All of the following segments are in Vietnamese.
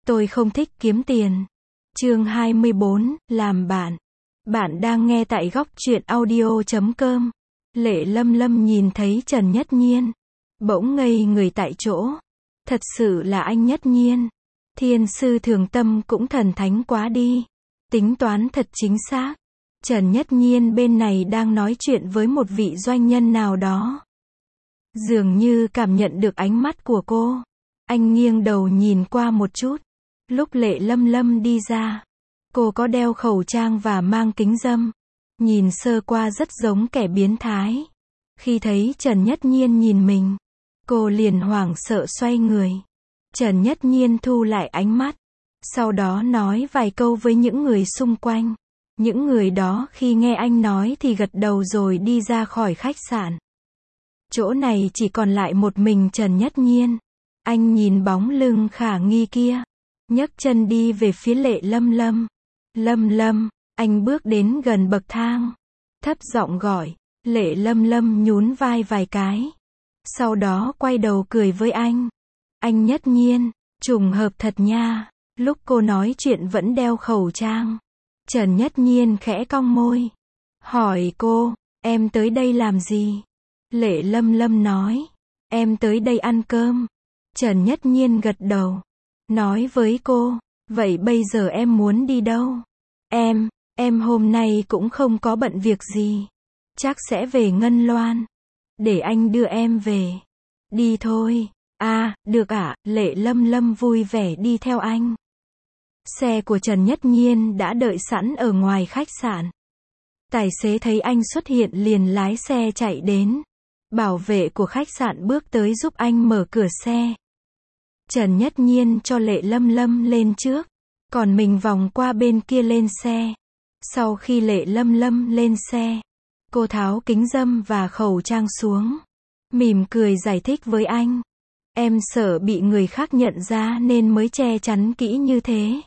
Tôi không thích kiếm tiền. Chương 24, làm bạn. Bạn đang nghe tại góc truyện audio.com. Lệ Lâm Lâm nhìn thấy Trần Nhất Nhiên, bỗng ngây người tại chỗ. Thật sự là anh Nhất Nhiên. Thiên sư thường tâm cũng thần thánh quá đi. Tính toán thật chính xác. Trần Nhất Nhiên bên này đang nói chuyện với một vị doanh nhân nào đó. Dường như cảm nhận được ánh mắt của cô. Anh nghiêng đầu nhìn qua một chút. Lúc Lệ Lâm Lâm đi ra, cô có đeo khẩu trang và mang kính râm. Nhìn sơ qua rất giống kẻ biến thái. Khi thấy Trần Nhất Nhiên nhìn mình, cô liền hoảng sợ xoay người. Trần Nhất Nhiên thu lại ánh mắt. Sau đó nói vài câu với những người xung quanh. Những người đó khi nghe anh nói thì gật đầu rồi đi ra khỏi khách sạn. Chỗ này chỉ còn lại một mình Trần Nhất Nhiên. Anh nhìn bóng lưng khả nghi kia, nhấc chân đi về phía Lệ Lâm Lâm. Lâm Lâm, anh bước đến gần bậc thang, thấp giọng gọi. Lệ Lâm Lâm nhún vai vài cái. Sau đó quay đầu cười với anh. Anh Nhất Nhiên, trùng hợp thật nha. Lúc cô nói chuyện vẫn đeo khẩu trang. Trần Nhất Nhiên khẽ cong môi. Hỏi cô, em tới đây làm gì? Lệ Lâm Lâm nói, em tới đây ăn cơm. Trần Nhất Nhiên gật đầu. Nói với cô, vậy bây giờ em muốn đi đâu? Em hôm nay cũng không có bận việc gì. Chắc sẽ về Ngân Loan. Để anh đưa em về. Đi thôi. À, được ạ. Lệ Lâm Lâm vui vẻ đi theo anh. Xe của Trần Nhất Nhiên đã đợi sẵn ở ngoài khách sạn. Tài xế thấy anh xuất hiện liền lái xe chạy đến. Bảo vệ của khách sạn bước tới giúp anh mở cửa xe. Trần Nhất Nhiên cho Lệ Lâm Lâm lên trước, còn mình vòng qua bên kia lên xe. Sau khi Lệ Lâm Lâm lên xe, cô tháo kính râm và khẩu trang xuống. Mỉm cười giải thích với anh. Em sợ bị người khác nhận ra nên mới che chắn kỹ như thế.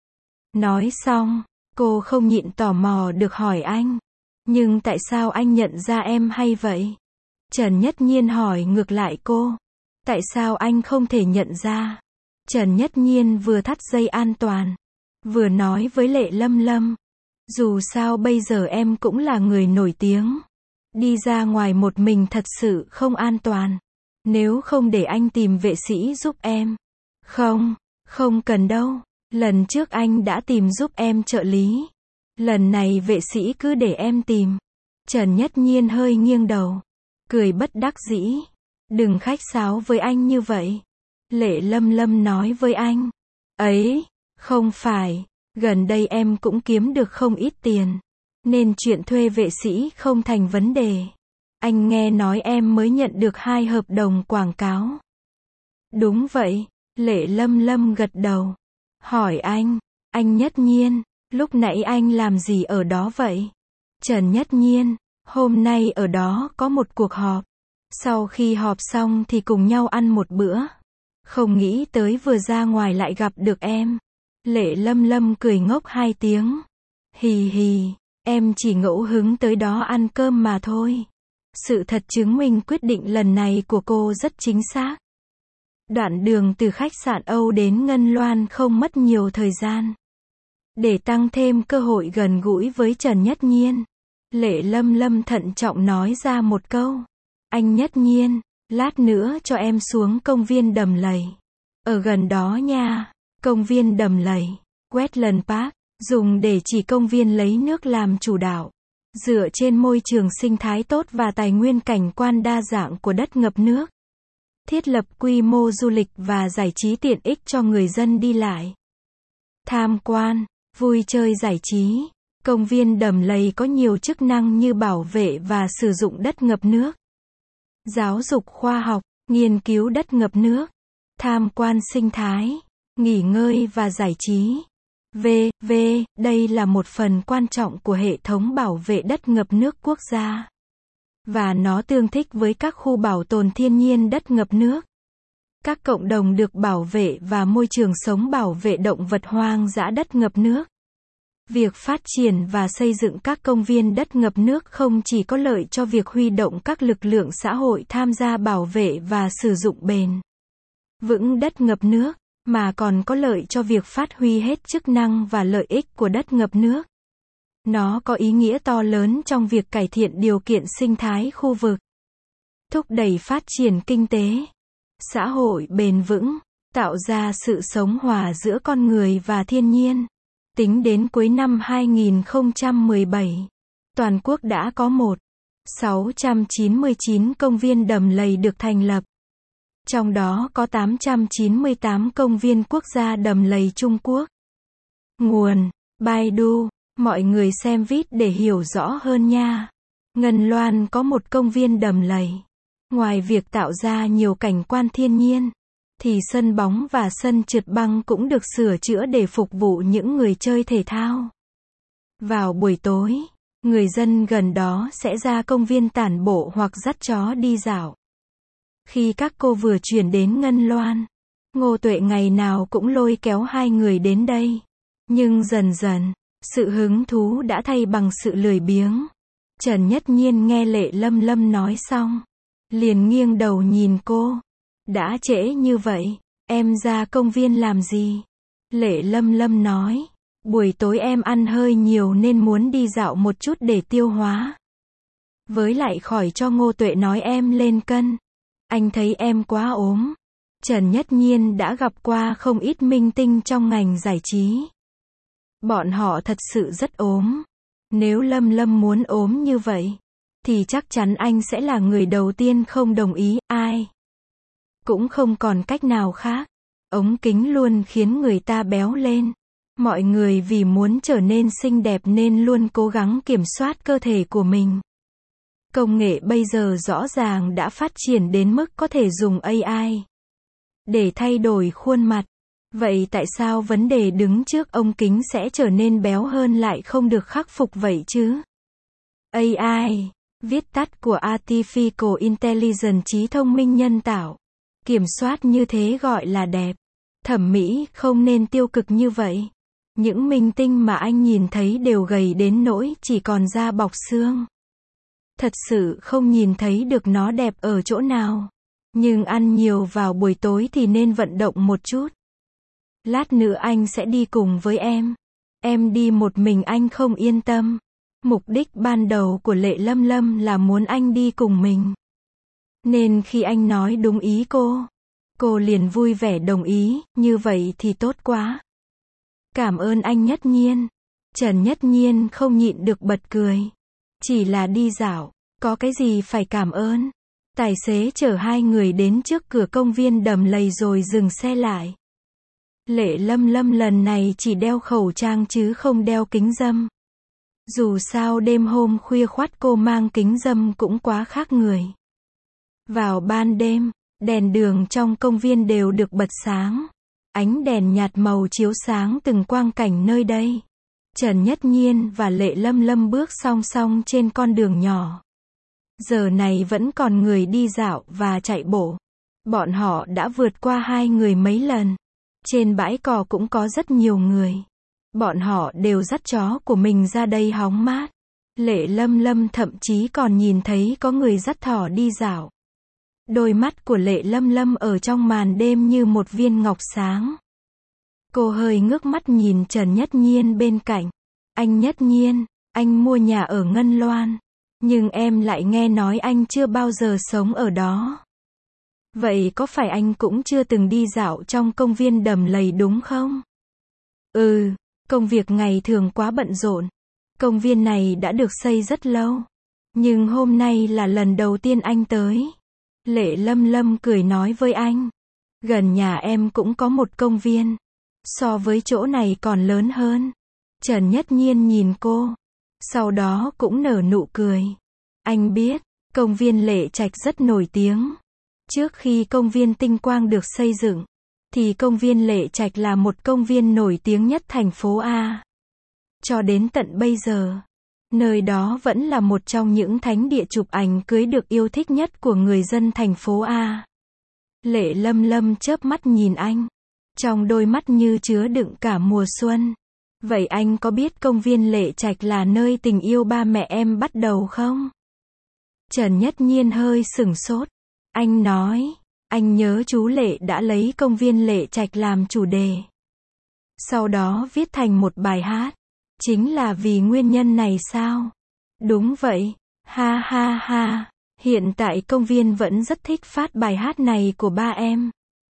Nói xong, cô không nhịn tò mò được hỏi anh. Nhưng tại sao anh nhận ra em hay vậy? Trần Nhất Nhiên hỏi ngược lại cô. Tại sao anh không thể nhận ra? Trần Nhất Nhiên vừa thắt dây an toàn, vừa nói với Lệ Lâm Lâm. Dù sao bây giờ em cũng là người nổi tiếng. Đi ra ngoài một mình thật sự không an toàn. Nếu không để anh tìm vệ sĩ giúp em. Không cần đâu. Lần trước anh đã tìm giúp em trợ lý. Lần này vệ sĩ cứ để em tìm. Trần Nhất Nhiên hơi nghiêng đầu, cười bất đắc dĩ. Đừng khách sáo với anh như vậy. Lệ Lâm Lâm nói với anh. Ấy, không phải, gần đây em cũng kiếm được không ít tiền. Nên chuyện thuê vệ sĩ không thành vấn đề. Anh nghe nói em mới nhận được 2 hợp đồng quảng cáo. Đúng vậy, Lệ Lâm Lâm gật đầu. Hỏi anh Nhất Nhiên, lúc nãy anh làm gì ở đó vậy? Trần Nhất Nhiên, hôm nay ở đó có một cuộc họp. Sau khi họp xong thì cùng nhau ăn một bữa. Không nghĩ tới vừa ra ngoài lại gặp được em. Lệ Lâm Lâm cười ngốc 2 tiếng. Hì hì, em chỉ ngẫu hứng tới đó ăn cơm mà thôi. Sự thật chứng minh quyết định lần này của cô rất chính xác. Đoạn đường từ khách sạn Âu đến Ngân Loan không mất nhiều thời gian. Để tăng thêm cơ hội gần gũi với Trần Nhất Nhiên, Lệ Lâm Lâm thận trọng nói ra một câu. Anh Nhất Nhiên, lát nữa cho em xuống công viên Đầm Lầy. Ở gần đó nha. Công viên Đầm Lầy, Wetland Park, dùng để chỉ công viên lấy nước làm chủ đạo. Dựa trên môi trường sinh thái tốt và tài nguyên cảnh quan đa dạng của đất ngập nước. Thiết lập quy mô du lịch và giải trí tiện ích cho người dân đi lại. Tham quan, vui chơi giải trí. Công viên Đầm Lầy có nhiều chức năng như bảo vệ và sử dụng đất ngập nước. Giáo dục khoa học, nghiên cứu đất ngập nước. Tham quan sinh thái, nghỉ ngơi và giải trí. Đây là một phần quan trọng của hệ thống bảo vệ đất ngập nước quốc gia. Và nó tương thích với các khu bảo tồn thiên nhiên đất ngập nước. Các cộng đồng được bảo vệ và môi trường sống bảo vệ động vật hoang dã đất ngập nước. Việc phát triển và xây dựng các công viên đất ngập nước không chỉ có lợi cho việc huy động các lực lượng xã hội tham gia bảo vệ và sử dụng bền vững đất ngập nước, mà còn có lợi cho việc phát huy hết chức năng và lợi ích của đất ngập nước. Nó có ý nghĩa to lớn trong việc cải thiện điều kiện sinh thái khu vực, thúc đẩy phát triển kinh tế, xã hội bền vững, tạo ra sự sống hòa giữa con người và thiên nhiên. Tính đến cuối năm 2017, toàn quốc đã có 699 công viên đầm lầy được thành lập. Trong đó có 898 công viên quốc gia đầm lầy Trung Quốc. Nguồn: Baidu. Mọi người xem vid để hiểu rõ hơn nha. Ngân Loan có một công viên đầm lầy. Ngoài việc tạo ra nhiều cảnh quan thiên nhiên, thì sân bóng và sân trượt băng cũng được sửa chữa để phục vụ những người chơi thể thao. Vào buổi tối, người dân gần đó sẽ ra công viên tản bộ hoặc dắt chó đi dạo. Khi các cô vừa chuyển đến Ngân Loan, Ngô Tuệ ngày nào cũng lôi kéo hai người đến đây. Nhưng dần dần, sự hứng thú đã thay bằng sự lười biếng. Trần Nhất Nhiên nghe Lệ Lâm Lâm nói xong, liền nghiêng đầu nhìn cô. Đã trễ như vậy, em ra công viên làm gì? Lệ Lâm Lâm nói, buổi tối em ăn hơi nhiều nên muốn đi dạo một chút để tiêu hóa. Với lại khỏi cho Ngô Tuệ nói em lên cân. Anh thấy em quá ốm. Trần Nhất Nhiên đã gặp qua không ít minh tinh trong ngành giải trí. Bọn họ thật sự rất ốm. Nếu Lâm Lâm muốn ốm như vậy, thì chắc chắn anh sẽ là người đầu tiên không đồng ý, ai cũng không còn cách nào khác. Ống kính luôn khiến người ta béo lên. Mọi người vì muốn trở nên xinh đẹp nên luôn cố gắng kiểm soát cơ thể của mình. Công nghệ bây giờ rõ ràng đã phát triển đến mức có thể dùng AI để thay đổi khuôn mặt. Vậy tại sao vấn đề đứng trước ống kính sẽ trở nên béo hơn lại không được khắc phục vậy chứ? AI, viết tắt của Artificial Intelligence, trí thông minh nhân tạo. Kiểm soát như thế gọi là đẹp. Thẩm mỹ không nên tiêu cực như vậy. Những minh tinh mà anh nhìn thấy đều gầy đến nỗi chỉ còn da bọc xương. Thật sự không nhìn thấy được nó đẹp ở chỗ nào. Nhưng ăn nhiều vào buổi tối thì nên vận động một chút. Lát nữa anh sẽ đi cùng với em. Em đi một mình anh không yên tâm. Mục đích ban đầu của Lệ Lâm Lâm là muốn anh đi cùng mình. Nên khi anh nói đúng ý cô liền vui vẻ đồng ý, như vậy thì tốt quá. Cảm ơn anh Nhất Nhiên. Trần Nhất Nhiên không nhịn được bật cười. Chỉ là đi dạo, có cái gì phải cảm ơn. Tài xế chở hai người đến trước cửa công viên đầm lầy rồi dừng xe lại. Lệ Lâm Lâm lần này chỉ đeo khẩu trang chứ không đeo kính râm. Dù sao đêm hôm khuya khoắt cô mang kính râm cũng quá khác người. Vào ban đêm, đèn đường trong công viên đều được bật sáng. Ánh đèn nhạt màu chiếu sáng từng quang cảnh nơi đây. Trần Nhất Nhiên và Lệ Lâm Lâm bước song song trên con đường nhỏ. Giờ này vẫn còn người đi dạo và chạy bộ. Bọn họ đã vượt qua hai người mấy lần. Trên bãi cỏ cũng có rất nhiều người. Bọn họ đều dắt chó của mình ra đây hóng mát. Lệ Lâm Lâm thậm chí còn nhìn thấy có người dắt thỏ đi dạo. Đôi mắt của Lệ Lâm Lâm ở trong màn đêm như một viên ngọc sáng. Cô hơi ngước mắt nhìn Trần Nhất Nhiên bên cạnh. Anh Nhất Nhiên, anh mua nhà ở Ngân Loan. Nhưng em lại nghe nói anh chưa bao giờ sống ở đó. Vậy có phải anh cũng chưa từng đi dạo trong công viên đầm lầy đúng không? Ừ, công việc ngày thường quá bận rộn. Công viên này đã được xây rất lâu. Nhưng hôm nay là lần đầu tiên anh tới. Lệ Lâm Lâm cười nói với anh. Gần nhà em cũng có một công viên. So với chỗ này còn lớn hơn. Trần Nhất Nhiên nhìn cô. Sau đó cũng nở nụ cười. Anh biết, công viên Lệ Trạch rất nổi tiếng. Trước khi công viên Tinh Quang được xây dựng, thì công viên Lệ Trạch là một công viên nổi tiếng nhất thành phố A. Cho đến tận bây giờ, nơi đó vẫn là một trong những thánh địa chụp ảnh cưới được yêu thích nhất của người dân thành phố A. Lệ Lâm Lâm chớp mắt nhìn anh. Trong đôi mắt như chứa đựng cả mùa xuân. Vậy anh có biết công viên Lệ Trạch là nơi tình yêu ba mẹ em bắt đầu không? Trần Nhất Nhiên hơi sửng sốt. Anh nhớ chú Lệ đã lấy công viên Lệ Trạch làm chủ đề. Sau đó viết thành một bài hát. Chính là vì nguyên nhân này sao? Đúng vậy. Ha ha ha. Hiện tại công viên vẫn rất thích phát bài hát này của ba em.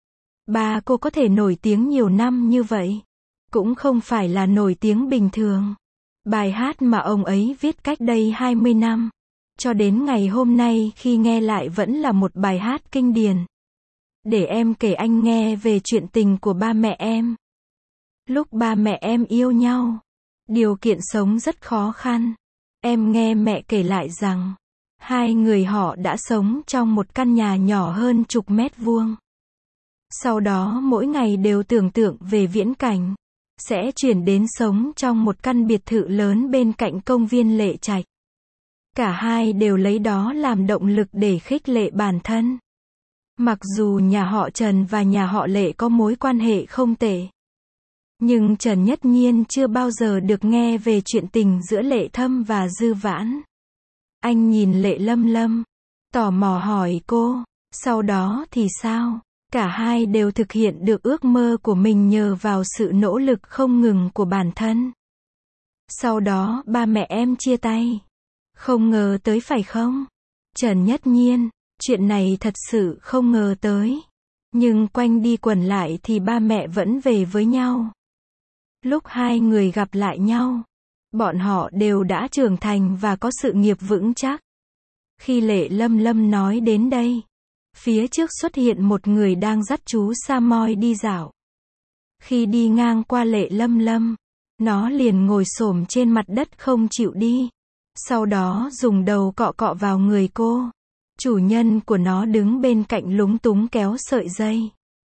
Ba cô có thể nổi tiếng nhiều năm như vậy. Cũng không phải là nổi tiếng bình thường. Bài hát mà ông ấy viết cách đây 20 năm. Cho đến ngày hôm nay khi nghe lại vẫn là một bài hát kinh điển. Để em kể anh nghe về chuyện tình của ba mẹ em. Lúc ba mẹ em yêu nhau, điều kiện sống rất khó khăn. Em nghe mẹ kể lại rằng, hai người họ đã sống trong một căn nhà nhỏ hơn chục mét vuông. Sau đó mỗi ngày đều tưởng tượng về viễn cảnh, sẽ chuyển đến sống trong một căn biệt thự lớn bên cạnh công viên Lệ Trạch. Cả hai đều lấy đó làm động lực để khích lệ bản thân. Mặc dù nhà họ Trần và nhà họ Lệ có mối quan hệ không tệ. Nhưng Trần Nhất Nhiên chưa bao giờ được nghe về chuyện tình giữa Lệ Thâm và Dư Vãn. Anh nhìn Lệ Lâm Lâm, tò mò hỏi cô, sau đó thì sao? Cả hai đều thực hiện được ước mơ của mình nhờ vào sự nỗ lực không ngừng của bản thân. Sau đó ba mẹ em chia tay. Không ngờ tới phải không? Trần Nhất Nhiên, chuyện này thật sự không ngờ tới. Nhưng quanh đi quẩn lại thì ba mẹ vẫn về với nhau. Lúc hai người gặp lại nhau, bọn họ đều đã trưởng thành và có sự nghiệp vững chắc. Khi Lệ Lâm Lâm nói đến đây, phía trước xuất hiện một người đang dắt chú Sa Moi đi dạo. Khi đi ngang qua Lệ Lâm Lâm, nó liền ngồi xổm trên mặt đất không chịu đi. Sau đó dùng đầu cọ cọ vào người cô. Chủ nhân của nó đứng bên cạnh lúng túng kéo sợi dây.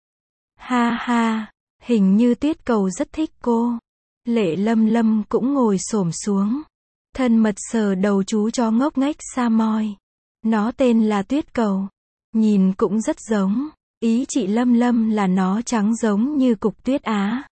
Ha ha, hình như Tuyết Cầu rất thích cô. Lệ Lâm Lâm cũng ngồi xổm xuống, thân mật sờ đầu chú chó ngốc nghếch Sa Moi. Nó tên là Tuyết Cầu. Nhìn cũng rất giống. Ý chị Lâm Lâm là nó trắng giống như cục tuyết Á.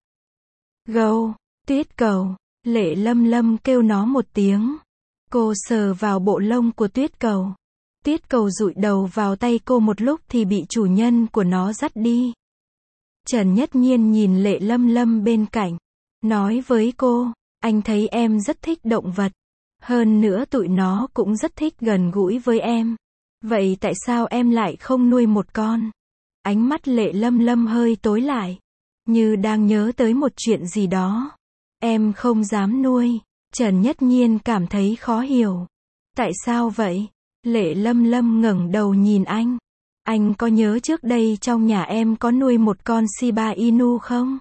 Gâu, Tuyết Cầu. Lệ Lâm Lâm kêu nó một tiếng. Cô sờ vào bộ lông của Tuyết Cầu. Tuyết Cầu dụi đầu vào tay cô một lúc thì bị chủ nhân của nó dắt đi. Trần Nhất Nhiên nhìn Lệ Lâm Lâm bên cạnh, nói với cô, anh thấy em rất thích động vật. Hơn nữa tụi nó cũng rất thích gần gũi với em. Vậy tại sao em lại không nuôi một con? Ánh mắt Lệ Lâm Lâm hơi tối lại, như đang nhớ tới một chuyện gì đó. Em không dám nuôi. Trần Nhất Nhiên cảm thấy khó hiểu. Tại sao vậy? Lệ Lâm Lâm ngẩng đầu nhìn anh. Anh có nhớ trước đây trong nhà em có nuôi một con Shiba Inu không?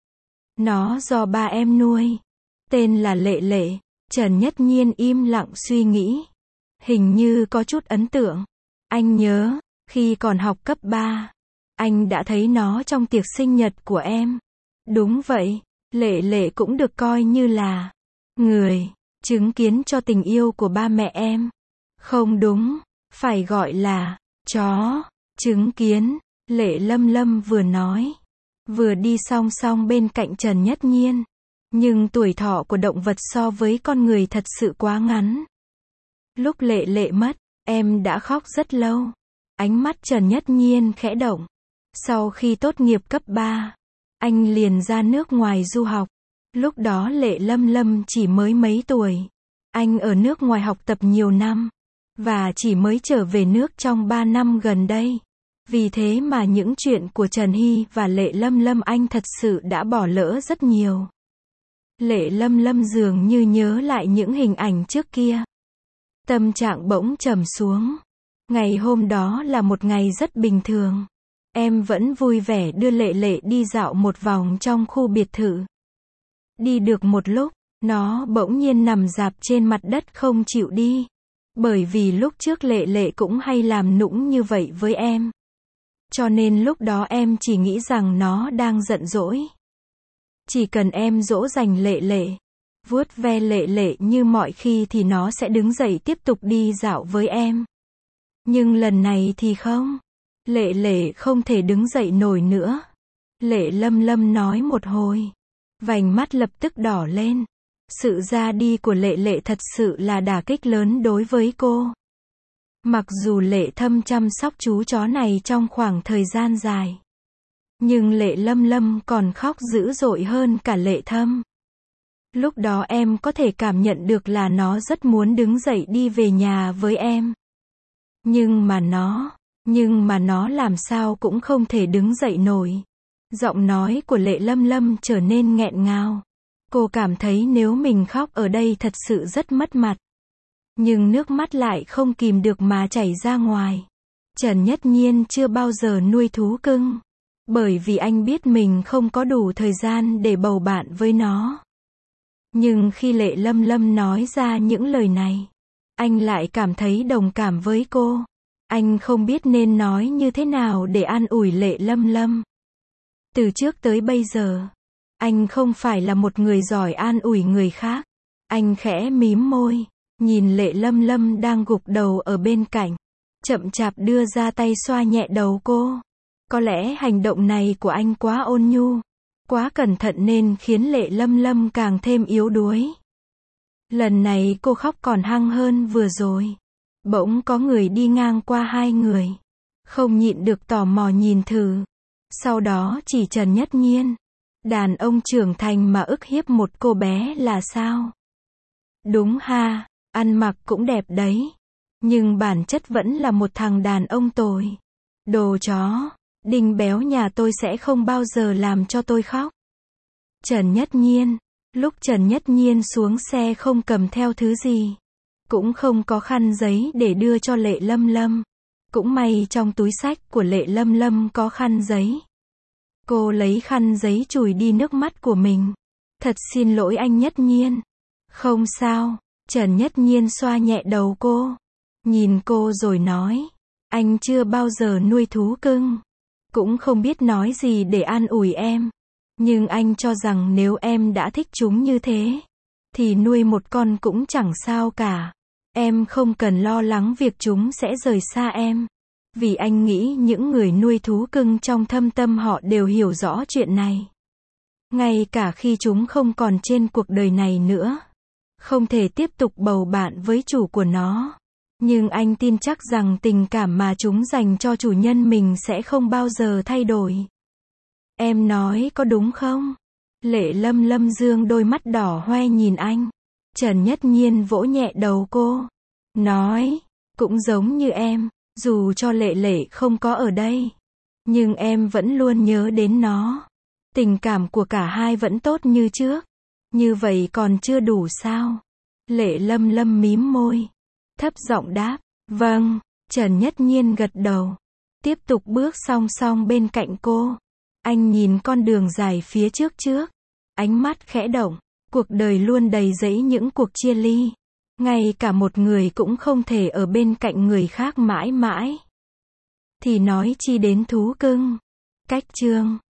Nó do ba em nuôi. Tên là Lệ Lệ. Trần Nhất Nhiên im lặng suy nghĩ. Hình như có chút ấn tượng. Anh nhớ, khi còn học cấp 3, anh đã thấy nó trong tiệc sinh nhật của em. Đúng vậy, Lệ Lệ cũng được coi như là người chứng kiến cho tình yêu của ba mẹ em. Không đúng, phải gọi là chó chứng kiến. Lệ Lâm Lâm vừa nói, vừa đi song song bên cạnh Trần Nhất Nhiên. Nhưng tuổi thọ của động vật so với con người thật sự quá ngắn. Lúc Lệ Lệ mất, em đã khóc rất lâu. Ánh mắt Trần Nhất Nhiên khẽ động. Sau khi tốt nghiệp cấp 3, anh liền ra nước ngoài du học. Lúc đó Lệ Lâm Lâm chỉ mới mấy tuổi. Anh ở nước ngoài học tập nhiều năm, và chỉ mới trở về nước trong 3 năm gần đây. Vì thế mà những chuyện của Trần Hy và Lệ Lâm Lâm anh thật sự đã bỏ lỡ rất nhiều. Lệ Lâm Lâm dường như nhớ lại những hình ảnh trước kia. Tâm trạng bỗng trầm xuống. Ngày hôm đó là một ngày rất bình thường. Em vẫn vui vẻ đưa Lệ Lệ đi dạo một vòng trong khu biệt thự. Đi được một lúc, nó bỗng nhiên nằm rạp trên mặt đất không chịu đi. Bởi vì lúc trước Lệ Lệ cũng hay làm nũng như vậy với em. Cho nên lúc đó em chỉ nghĩ rằng nó đang giận dỗi. Chỉ cần em dỗ dành Lệ Lệ, vuốt ve Lệ Lệ như mọi khi thì nó sẽ đứng dậy tiếp tục đi dạo với em. Nhưng lần này thì không. Lệ Lệ không thể đứng dậy nổi nữa. Lệ Lâm Lâm nói một hồi. Vành mắt lập tức đỏ lên. Sự ra đi của Lệ Lệ thật sự là đả kích lớn đối với cô. Mặc dù Lệ Thâm chăm sóc chú chó này trong khoảng thời gian dài, nhưng Lệ Lâm Lâm còn khóc dữ dội hơn cả Lệ Thâm. Lúc đó em có thể cảm nhận được là nó rất muốn đứng dậy đi về nhà với em. Nhưng mà nó làm sao cũng không thể đứng dậy nổi. Giọng nói của Lệ Lâm Lâm trở nên nghẹn ngào. Cô cảm thấy nếu mình khóc ở đây thật sự rất mất mặt. Nhưng nước mắt lại không kìm được mà chảy ra ngoài. Trần Nhất Nhiên chưa bao giờ nuôi thú cưng. Bởi vì anh biết mình không có đủ thời gian để bầu bạn với nó. Nhưng khi Lệ Lâm Lâm nói ra những lời này, anh lại cảm thấy đồng cảm với cô. Anh không biết nên nói như thế nào để an ủi Lệ Lâm Lâm. Từ trước tới bây giờ, anh không phải là một người giỏi an ủi người khác. Anh khẽ mím môi, nhìn Lệ Lâm Lâm đang gục đầu ở bên cạnh, chậm chạp đưa ra tay xoa nhẹ đầu cô. Có lẽ hành động này của anh quá ôn nhu, quá cẩn thận nên khiến Lệ Lâm Lâm càng thêm yếu đuối. Lần này cô khóc còn hăng hơn vừa rồi. Bỗng có người đi ngang qua hai người, không nhịn được tò mò nhìn thử. Sau đó chỉ Trần Nhất Nhiên. Đàn ông trưởng thành mà ức hiếp một cô bé là sao? Đúng ha, ăn mặc cũng đẹp đấy. Nhưng bản chất vẫn là một thằng đàn ông tồi. Đồ chó, Đinh béo nhà tôi sẽ không bao giờ làm cho tôi khóc. Trần Nhất Nhiên. Lúc Trần Nhất Nhiên xuống xe không cầm theo thứ gì. Cũng không có khăn giấy để đưa cho Lệ Lâm Lâm. Cũng may trong túi xách của Lệ Lâm Lâm có khăn giấy. Cô lấy khăn giấy chùi đi nước mắt của mình. Thật xin lỗi anh Nhất Nhiên. Không sao. Trần Nhất Nhiên xoa nhẹ đầu cô. Nhìn cô rồi nói. Anh chưa bao giờ nuôi thú cưng. Cũng không biết nói gì để an ủi em. Nhưng anh cho rằng nếu em đã thích chúng như thế, thì nuôi một con cũng chẳng sao cả. Em không cần lo lắng việc chúng sẽ rời xa em. Vì anh nghĩ những người nuôi thú cưng trong thâm tâm họ đều hiểu rõ chuyện này. Ngay cả khi chúng không còn trên cuộc đời này nữa, không thể tiếp tục bầu bạn với chủ của nó. Nhưng anh tin chắc rằng tình cảm mà chúng dành cho chủ nhân mình sẽ không bao giờ thay đổi. Em nói có đúng không? Lệ Lâm Lâm dương đôi mắt đỏ hoe nhìn anh. Trần Nhất Nhiên vỗ nhẹ đầu cô. Nói, cũng giống như em, dù cho Lệ Lệ không có ở đây, nhưng em vẫn luôn nhớ đến nó. Tình cảm của cả hai vẫn tốt như trước. Như vậy còn chưa đủ sao? Lệ Lâm Lâm mím môi, thấp giọng đáp, vâng. Trần Nhất Nhiên gật đầu, tiếp tục bước song song bên cạnh cô. Anh nhìn con đường dài phía trước, ánh mắt khẽ động. Cuộc đời luôn đầy rẫy những cuộc chia ly. Ngay cả một người cũng không thể ở bên cạnh người khác mãi mãi. Thì nói chi đến thú cưng. Cách chương